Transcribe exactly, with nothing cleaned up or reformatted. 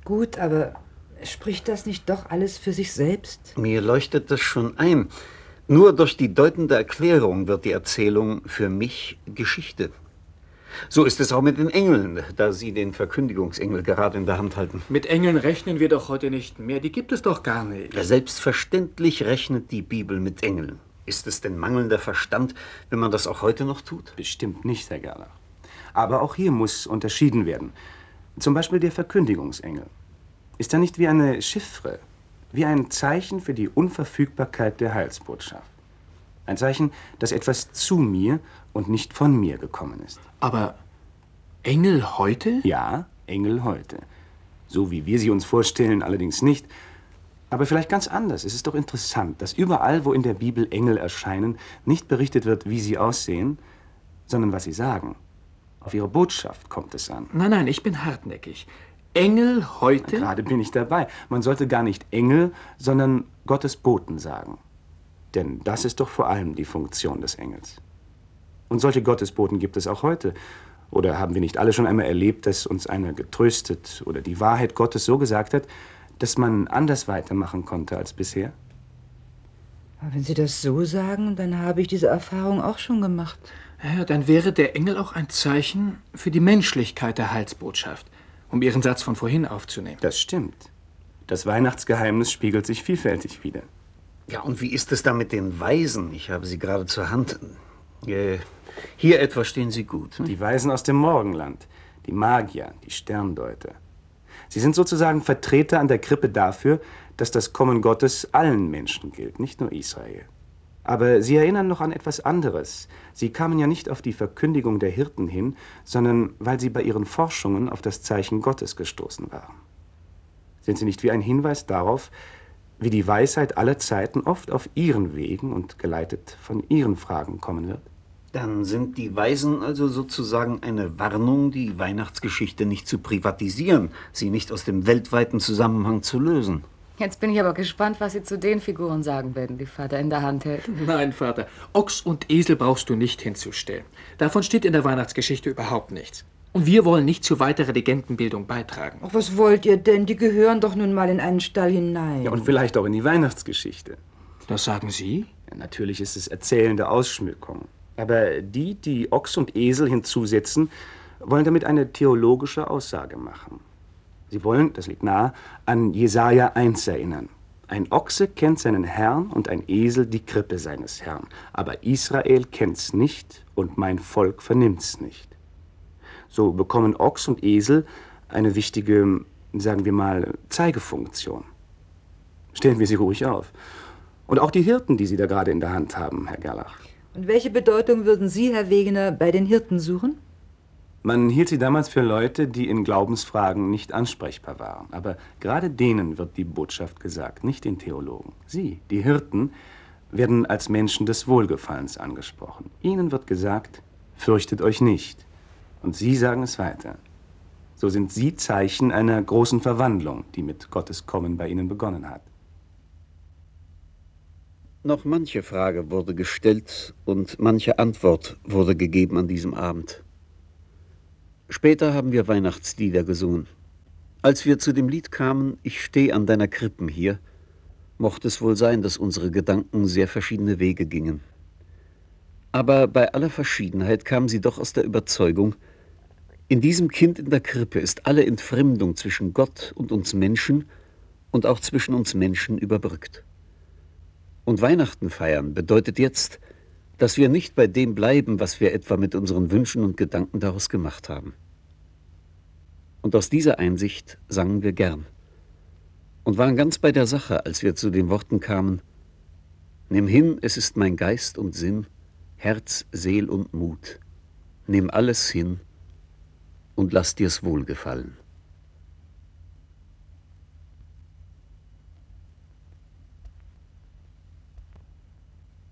gut, aber spricht das nicht doch alles für sich selbst? Mir leuchtet das schon ein. Nur durch die deutende Erklärung wird die Erzählung für mich Geschichte. So ist es auch mit den Engeln, da Sie den Verkündigungsengel gerade in der Hand halten. Mit Engeln rechnen wir doch heute nicht mehr. Die gibt es doch gar nicht. Ja, selbstverständlich rechnet die Bibel mit Engeln. Ist es denn mangelnder Verstand, wenn man das auch heute noch tut? Bestimmt nicht, Herr Gerlach. Aber auch hier muss unterschieden werden. Zum Beispiel der Verkündigungsengel. Ist er nicht wie eine Chiffre, wie ein Zeichen für die Unverfügbarkeit der Heilsbotschaft? Ein Zeichen, dass etwas zu mir und nicht von mir gekommen ist. Aber Engel heute? Ja, Engel heute. So wie wir sie uns vorstellen, allerdings nicht. Aber vielleicht ganz anders. Es ist doch interessant, dass überall, wo in der Bibel Engel erscheinen, nicht berichtet wird, wie sie aussehen, sondern was sie sagen. Auf ihre Botschaft kommt es an. Nein, nein, ich bin hartnäckig. Engel heute? Na, gerade bin ich dabei. Man sollte gar nicht Engel, sondern Gottes Boten sagen. Denn das ist doch vor allem die Funktion des Engels. Und solche Gottesboten gibt es auch heute. Oder haben wir nicht alle schon einmal erlebt, dass uns einer getröstet oder die Wahrheit Gottes so gesagt hat, dass man anders weitermachen konnte als bisher? Aber wenn Sie das so sagen, dann habe ich diese Erfahrung auch schon gemacht. Ja, dann wäre der Engel auch ein Zeichen für die Menschlichkeit der Heilsbotschaft, um Ihren Satz von vorhin aufzunehmen. Das stimmt. Das Weihnachtsgeheimnis spiegelt sich vielfältig wider. Ja, und wie ist es da mit den Weisen? Ich habe sie gerade zur Hand. Äh, hier etwa stehen sie gut. Die Weisen aus dem Morgenland, die Magier, die Sterndeuter. Sie sind sozusagen Vertreter an der Krippe dafür, dass das Kommen Gottes allen Menschen gilt, nicht nur Israel. Aber sie erinnern noch an etwas anderes. Sie kamen ja nicht auf die Verkündigung der Hirten hin, sondern weil sie bei ihren Forschungen auf das Zeichen Gottes gestoßen waren. Sind sie nicht wie ein Hinweis darauf, wie die Weisheit aller Zeiten oft auf ihren Wegen und geleitet von ihren Fragen kommen wird? Dann sind die Weisen also sozusagen eine Warnung, die Weihnachtsgeschichte nicht zu privatisieren, sie nicht aus dem weltweiten Zusammenhang zu lösen. Jetzt bin ich aber gespannt, was Sie zu den Figuren sagen werden, die Vater in der Hand hält. Nein, Vater, Ochs und Esel brauchst du nicht hinzustellen. Davon steht in der Weihnachtsgeschichte überhaupt nichts. Und wir wollen nicht zu weiterer Legendenbildung beitragen. Ach, was wollt ihr denn? Die gehören doch nun mal in einen Stall hinein. Ja, und vielleicht auch in die Weihnachtsgeschichte. Das sagen Sie? Ja, natürlich ist es erzählende Ausschmückung. Aber die, die Ochs und Esel hinzusetzen, wollen damit eine theologische Aussage machen. Sie wollen, das liegt nahe, an Jesaja eins erinnern. Ein Ochse kennt seinen Herrn und ein Esel die Krippe seines Herrn. Aber Israel kennt's nicht und mein Volk vernimmt's nicht. So bekommen Ochs und Esel eine wichtige, sagen wir mal, Zeigefunktion. Stellen wir sie ruhig auf. Und auch die Hirten, die Sie da gerade in der Hand haben, Herr Gerlach. Und welche Bedeutung würden Sie, Herr Wegener, bei den Hirten suchen? Man hielt sie damals für Leute, die in Glaubensfragen nicht ansprechbar waren. Aber gerade denen wird die Botschaft gesagt, nicht den Theologen. Sie, die Hirten, werden als Menschen des Wohlgefallens angesprochen. Ihnen wird gesagt, fürchtet euch nicht. Und Sie sagen es weiter. So sind Sie Zeichen einer großen Verwandlung, die mit Gottes Kommen bei Ihnen begonnen hat. Noch manche Frage wurde gestellt und manche Antwort wurde gegeben an diesem Abend. Später haben wir Weihnachtslieder gesungen. Als wir zu dem Lied kamen, »Ich steh an deiner Krippen hier«, mochte es wohl sein, dass unsere Gedanken sehr verschiedene Wege gingen. Aber bei aller Verschiedenheit kamen sie doch aus der Überzeugung, in diesem Kind in der Krippe ist alle Entfremdung zwischen Gott und uns Menschen und auch zwischen uns Menschen überbrückt. Und Weihnachten feiern bedeutet jetzt, dass wir nicht bei dem bleiben, was wir etwa mit unseren Wünschen und Gedanken daraus gemacht haben. Und aus dieser Einsicht sangen wir gern und waren ganz bei der Sache, als wir zu den Worten kamen: Nimm hin, es ist mein Geist und Sinn, Herz, Seel und Mut. Nimm alles hin und lass dir's wohlgefallen.